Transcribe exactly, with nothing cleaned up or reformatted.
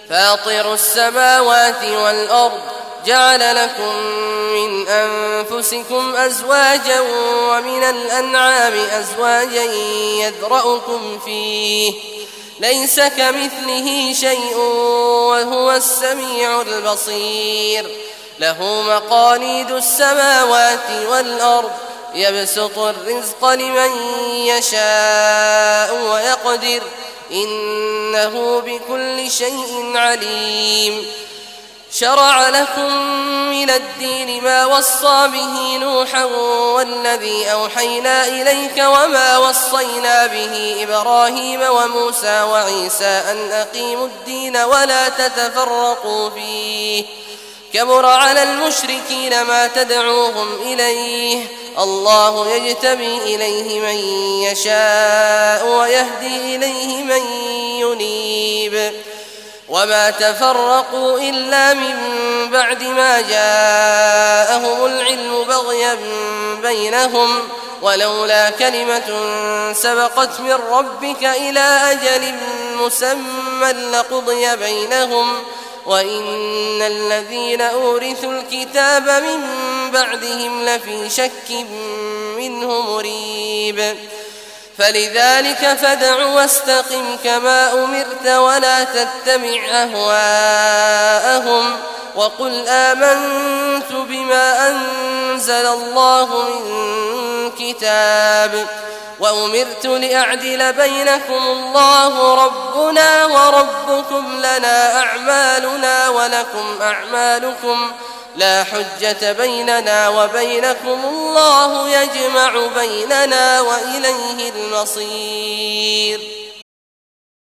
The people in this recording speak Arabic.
فاطر السماوات والأرض جعل لكم من أنفسكم أزواجا ومن الأنعام أزواجا يذرأكم فيه ليس كمثله شيء وهو السميع البصير له مقاليد السماوات والأرض يبسط الرزق لمن يشاء ويقدر إنه بكل شيء عليم شرع لكم من الدين ما وصى به نوحا والذي أوحينا إليك وما وصينا به إبراهيم وموسى وعيسى أن أقيموا الدين ولا تتفرقوا فيه كبر على المشركين ما تدعوهم إليه الله يجتبي إليه من يشاء ويهدي إليه من ينيب وما تفرقوا إلا من بعد ما جاءهم العلم بغيا بينهم ولولا كلمة سبقت من ربك إلى أجل مسمى لقضي بينهم وإن الذين أورثوا الكتاب من بعدهم لفي شك منه مريب فلذلك فادع واستقم كما أمرت ولا تتبع أهواءهم وقل آمنت بما أنزل الله من كتاب وأمرت لأعدل بينكم الله ربنا وربكم لنا أعمالنا ولكم أعمالكم لا حجة بيننا وبينكم الله يجمع بيننا وإليه المصير.